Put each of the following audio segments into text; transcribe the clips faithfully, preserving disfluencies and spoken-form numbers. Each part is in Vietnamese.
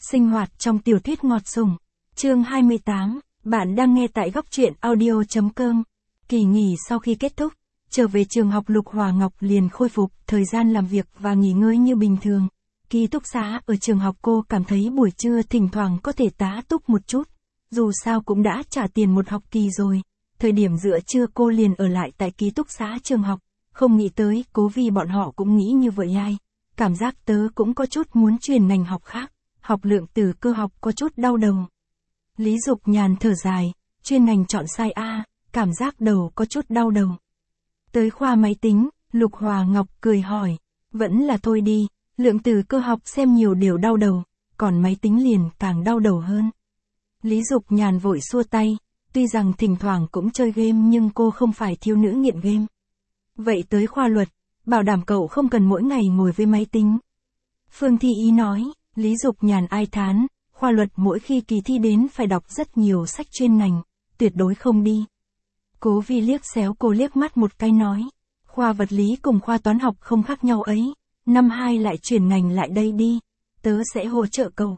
Sinh hoạt trong tiểu thuyết ngọt sủng. Chương hai mươi tám, bạn đang nghe tại góc truyện audio chấm com. Kỳ nghỉ sau khi kết thúc, trở về trường học Lục Hòa Ngọc liền khôi phục thời gian làm việc và nghỉ ngơi như bình thường. Ký túc xá ở trường học cô cảm thấy buổi trưa thỉnh thoảng có thể tá túc một chút. Dù sao cũng đã trả tiền một học kỳ rồi. Thời điểm giữa trưa cô liền ở lại tại ký túc xá trường học. Không nghĩ tới Cố Vi bọn họ cũng nghĩ như vậy ai. Cảm giác tớ cũng có chút muốn chuyển ngành học khác. Học lượng từ cơ học có chút đau đầu. Lý Dục Nhàn thở dài, chuyên ngành chọn sai A, cảm giác đầu có chút đau đầu. Tới khoa máy tính, Lục Hòa Ngọc cười hỏi, vẫn là thôi đi, lượng từ cơ học xem nhiều đều đau đầu, còn máy tính liền càng đau đầu hơn. Lý Dục Nhàn vội xua tay, tuy rằng thỉnh thoảng cũng chơi game nhưng cô không phải thiếu nữ nghiện game. Vậy tới khoa luật, bảo đảm cậu không cần mỗi ngày ngồi với máy tính. Phương Thi Ý nói. Lý Dục Nhàn ai thán, khoa luật mỗi khi kỳ thi đến phải đọc rất nhiều sách chuyên ngành, tuyệt đối không đi. Cố Vi liếc xéo cô liếc mắt một cái nói, khoa vật lý cùng khoa toán học không khác nhau ấy, năm hai lại chuyển ngành lại đây đi, tớ sẽ hỗ trợ cậu.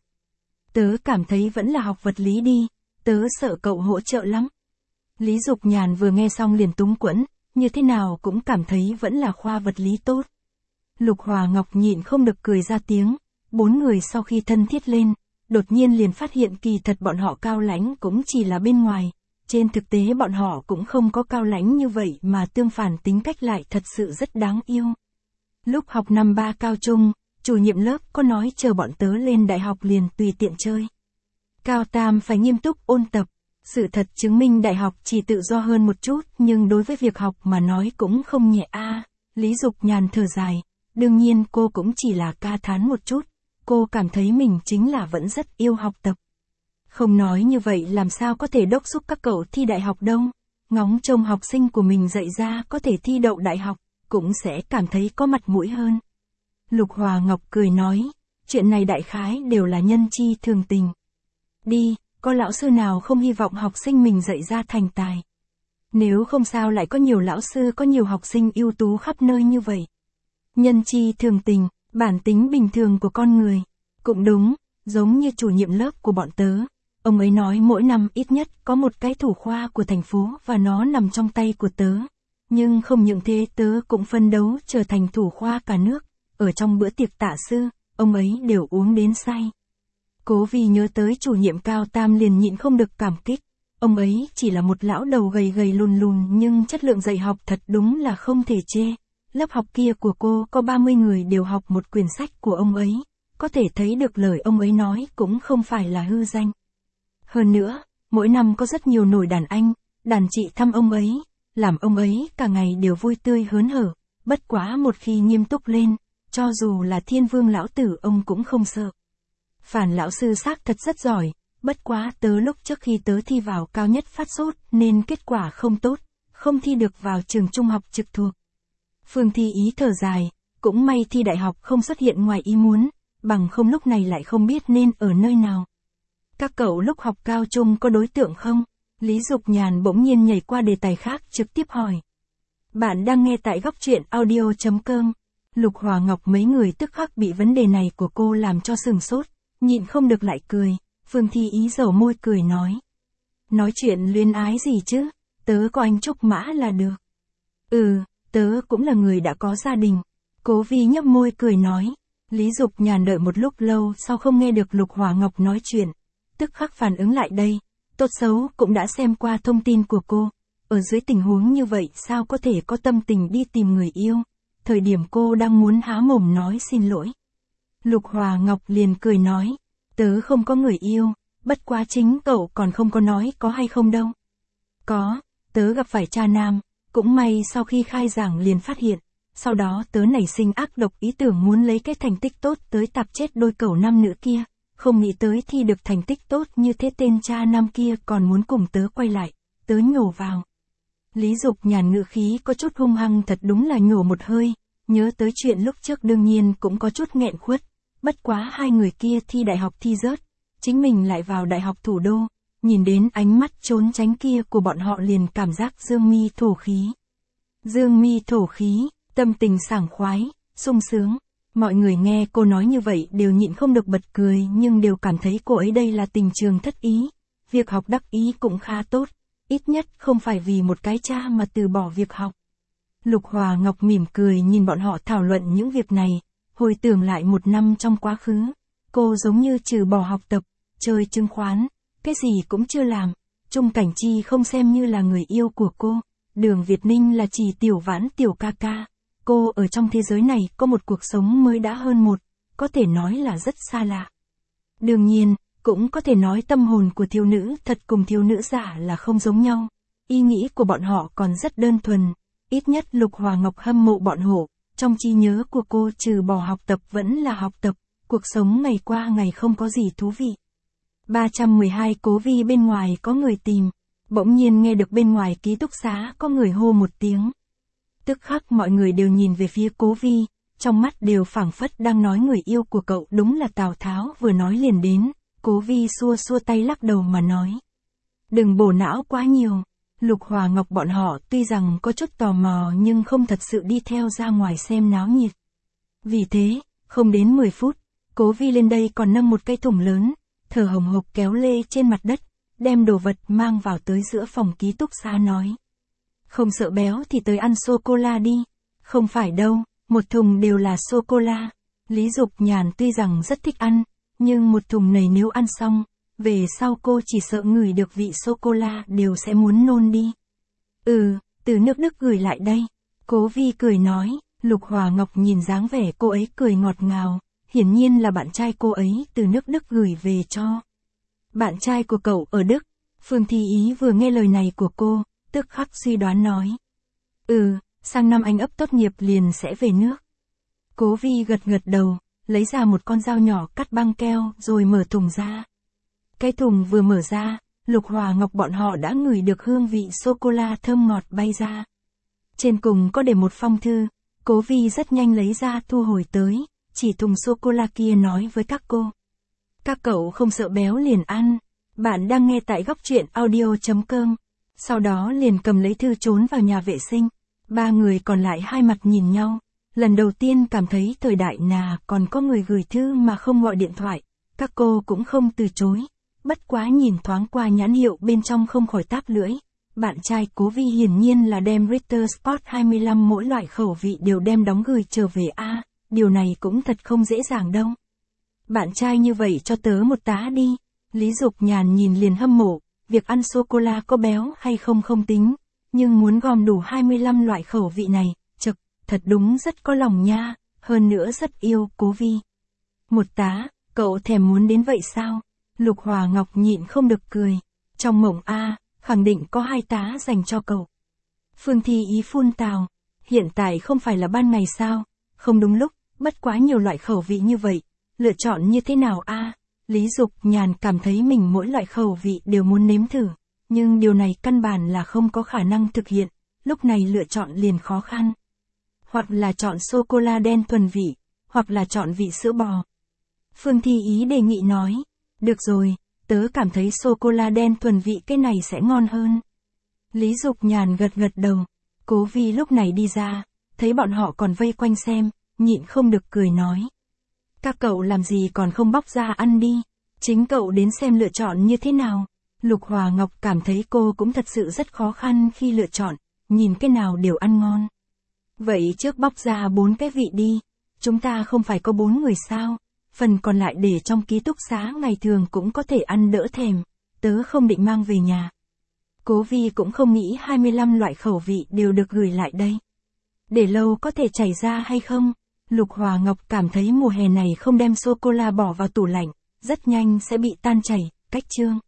Tớ cảm thấy vẫn là học vật lý đi, tớ sợ cậu hỗ trợ lắm. Lý Dục Nhàn vừa nghe xong liền túng quẫn, như thế nào cũng cảm thấy vẫn là khoa vật lý tốt. Lục Hòa Ngọc nhịn không được cười ra tiếng. Bốn người sau khi thân thiết lên, đột nhiên liền phát hiện kỳ thật bọn họ cao lãnh cũng chỉ là bên ngoài, trên thực tế bọn họ cũng không có cao lãnh như vậy mà tương phản tính cách lại thật sự rất đáng yêu. Lúc học năm ba cao trung, chủ nhiệm lớp có nói chờ bọn tớ lên đại học liền tùy tiện chơi. Cao tam phải nghiêm túc ôn tập, sự thật chứng minh đại học chỉ tự do hơn một chút nhưng đối với việc học mà nói cũng không nhẹ a. À, Lý Dục Nhàn thở dài, đương nhiên cô cũng chỉ là ca thán một chút. Cô cảm thấy mình chính là vẫn rất yêu học tập. Không nói như vậy làm sao có thể đốc thúc các cậu thi đại học đâu. Ngóng trông học sinh của mình dạy ra có thể thi đậu đại học, cũng sẽ cảm thấy có mặt mũi hơn. Lục Hòa Ngọc cười nói, chuyện này đại khái đều là nhân chi thường tình. Đi, có lão sư nào không hy vọng học sinh mình dạy ra thành tài. Nếu không sao lại có nhiều lão sư có nhiều học sinh ưu tú khắp nơi như vậy. Nhân chi thường tình. Bản tính bình thường của con người. Cũng đúng, giống như chủ nhiệm lớp của bọn tớ. Ông ấy nói mỗi năm ít nhất có một cái thủ khoa của thành phố và nó nằm trong tay của tớ. Nhưng không những thế tớ cũng phân đấu trở thành thủ khoa cả nước. Ở trong bữa tiệc tạ sư, ông ấy đều uống đến say. Cố Vi nhớ tới chủ nhiệm Cao Tam liền nhịn không được cảm kích. Ông ấy chỉ là một lão đầu gầy gầy lùn lùn nhưng chất lượng dạy học thật đúng là không thể chê. Lớp học kia của cô có ba mươi người đều học một quyển sách của ông ấy, có thể thấy được lời ông ấy nói cũng không phải là hư danh. Hơn nữa, mỗi năm có rất nhiều nổi đàn anh, đàn chị thăm ông ấy, làm ông ấy cả ngày đều vui tươi hớn hở, bất quá một khi nghiêm túc lên, cho dù là thiên vương lão tử ông cũng không sợ. Phản lão sư xác thật rất giỏi, bất quá tớ lúc trước khi tớ thi vào cao nhất phát sốt nên kết quả không tốt, không thi được vào trường trung học trực thuộc. Phương Thi Ý thở dài, cũng may thi đại học không xuất hiện ngoài ý muốn, bằng không lúc này lại không biết nên ở nơi nào. Các cậu lúc học cao trung có đối tượng không? Lý Dục Nhàn bỗng nhiên nhảy qua đề tài khác trực tiếp hỏi. Bạn đang nghe tại góc truyện audio chấm com. Lục Hòa Ngọc mấy người tức khắc bị vấn đề này của cô làm cho sừng sốt, nhịn không được lại cười. Phương Thi Ý dầu môi cười nói. Nói chuyện luyến ái gì chứ, tớ có anh Trúc Mã là được. Ừ. Tớ cũng là người đã có gia đình. Cố Vi nhấp môi cười nói. Lý Dục Nhàn đợi một lúc lâu sau không nghe được Lục Hòa Ngọc nói chuyện. Tức khắc phản ứng lại đây. Tốt xấu cũng đã xem qua thông tin của cô. Ở dưới tình huống như vậy sao có thể có tâm tình đi tìm người yêu. Thời điểm cô đang muốn há mồm nói xin lỗi. Lục Hòa Ngọc liền cười nói. Tớ không có người yêu. Bất quá chính cậu còn không có nói có hay không đâu. Có, tớ gặp phải cha nam. Cũng may sau khi khai giảng liền phát hiện, sau đó tớ nảy sinh ác độc ý tưởng muốn lấy cái thành tích tốt tới tạp chết đôi cẩu nam nữ kia, không nghĩ tới thi được thành tích tốt như thế tên cha nam kia còn muốn cùng tớ quay lại, tớ nhổ vào. Lý Dục Nhàn ngữ khí có chút hung hăng thật đúng là nhổ một hơi, nhớ tới chuyện lúc trước đương nhiên cũng có chút nghẹn khuất, bất quá hai người kia thi đại học thi rớt, chính mình lại vào đại học thủ đô. Nhìn đến ánh mắt trốn tránh kia của bọn họ liền cảm giác dương mi thổ khí. Dương mi thổ khí, tâm tình sảng khoái, sung sướng. Mọi người nghe cô nói như vậy đều nhịn không được bật cười nhưng đều cảm thấy cô ấy đây là tình trường thất ý. Việc học đắc ý cũng khá tốt, ít nhất không phải vì một cái cha mà từ bỏ việc học. Lục Hòa Ngọc mỉm cười nhìn bọn họ thảo luận những việc này, hồi tưởng lại một năm trong quá khứ. Cô giống như trừ bỏ học tập, chơi chứng khoán, cái gì cũng chưa làm. Trung Cảnh Chi không xem như là người yêu của cô, Đường Việt Ninh là chỉ tiểu vãn tiểu ca ca. Cô ở trong thế giới này có một cuộc sống mới đã hơn một, có thể nói là rất xa lạ. Đương nhiên, cũng có thể nói tâm hồn của thiếu nữ thật cùng thiếu nữ giả là không giống nhau. Ý nghĩ của bọn họ còn rất đơn thuần, ít nhất Lục Hòa Ngọc hâm mộ bọn họ. Trong trí nhớ của cô trừ bỏ học tập vẫn là học tập, cuộc sống ngày qua ngày không có gì thú vị. ba trăm mười hai Cố Vi bên ngoài có người tìm, bỗng nhiên nghe được bên ngoài ký túc xá có người hô một tiếng. Tức khắc mọi người đều nhìn về phía Cố Vi, trong mắt đều phảng phất đang nói người yêu của cậu đúng là Tào Tháo vừa nói liền đến. Cố Vi xua xua tay lắc đầu mà nói. Đừng bổ não quá nhiều. Lục Hòa Ngọc bọn họ tuy rằng có chút tò mò nhưng không thật sự đi theo ra ngoài xem náo nhiệt. Vì thế, không đến mười phút, Cố Vi lên đây còn nâng một cây thùng lớn, thở hồng hộc kéo lê trên mặt đất, đem đồ vật mang vào tới giữa phòng ký túc xá nói. Không sợ béo thì tới ăn sô-cô-la đi. Không phải đâu, một thùng đều là sô-cô-la. Lý Dục Nhàn tuy rằng rất thích ăn, nhưng một thùng này nếu ăn xong, về sau cô chỉ sợ ngửi được vị sô-cô-la đều sẽ muốn nôn đi. Ừ, từ nước Đức gửi lại đây. Cố Vi cười nói, Lục Hòa Ngọc nhìn dáng vẻ cô ấy cười ngọt ngào, hiển nhiên là bạn trai cô ấy từ nước Đức gửi về cho. Bạn trai của cậu ở Đức. Phương Thi Ý vừa nghe lời này của cô, tức khắc suy đoán nói. Ừ, sang năm anh ấp tốt nghiệp liền sẽ về nước. Cố Vi gật gật đầu, lấy ra một con dao nhỏ cắt băng keo rồi mở thùng ra. Cái thùng vừa mở ra, Lục Hòa Ngọc bọn họ đã ngửi được hương vị sô-cô-la thơm ngọt bay ra. Trên cùng có để một phong thư, Cố Vi rất nhanh lấy ra thu hồi tới, chỉ thùng sô-cô-la kia nói với các cô. Các cậu không sợ béo liền ăn, bạn đang nghe tại góc truyện audio chấm com. Sau đó liền cầm lấy thư trốn vào nhà vệ sinh, ba người còn lại hai mặt nhìn nhau. Lần đầu tiên cảm thấy thời đại nà còn có người gửi thư mà không gọi điện thoại, các cô cũng không từ chối. Bất quá nhìn thoáng qua nhãn hiệu bên trong không khỏi táp lưỡi. Bạn trai Cố Vi hiển nhiên là đem Ritter Sport hai mươi lăm mỗi loại khẩu vị đều đem đóng gửi trở về a, à, điều này cũng thật không dễ dàng đâu. Bạn trai như vậy cho tớ một tá đi. Lý Dục Nhàn nhìn liền hâm mộ, việc ăn sô-cô-la có béo hay không không tính, nhưng muốn gom đủ hai mươi lăm loại khẩu vị này, chực, thật đúng rất có lòng nha, hơn nữa rất yêu Cố Vi. Một tá, cậu thèm muốn đến vậy sao? Lục Hòa Ngọc nhịn không được cười. Trong mộng a, khẳng định có hai tá dành cho cậu. Phương Thi Ý phun tào, hiện tại không phải là ban ngày sao? Không đúng lúc, bất quá nhiều loại khẩu vị như vậy, lựa chọn như thế nào a? Lý Dục Nhàn cảm thấy mình mỗi loại khẩu vị đều muốn nếm thử, nhưng điều này căn bản là không có khả năng thực hiện, lúc này lựa chọn liền khó khăn. Hoặc là chọn sô-cô-la đen thuần vị, hoặc là chọn vị sữa bò. Phương Thi Ý đề nghị nói, được rồi, tớ cảm thấy sô-cô-la đen thuần vị cái này sẽ ngon hơn. Lý Dục Nhàn gật gật đầu, Cố Vi lúc này đi ra, thấy bọn họ còn vây quanh xem, nhịn không được cười nói. Các cậu làm gì còn không bóc ra ăn đi, chính cậu đến xem lựa chọn như thế nào. Lục Hòa Ngọc cảm thấy cô cũng thật sự rất khó khăn khi lựa chọn, nhìn cái nào đều ăn ngon. Vậy trước bóc ra bốn cái vị đi, chúng ta không phải có bốn người sao, phần còn lại để trong ký túc xá ngày thường cũng có thể ăn đỡ thèm, tớ không định mang về nhà. Cố Vi cũng không nghĩ hai mươi lăm loại khẩu vị đều được gửi lại đây. Để lâu có thể chảy ra hay không? Lục Hòa Ngọc cảm thấy mùa hè này không đem sô-cô-la bỏ vào tủ lạnh, rất nhanh sẽ bị tan chảy, cách chương.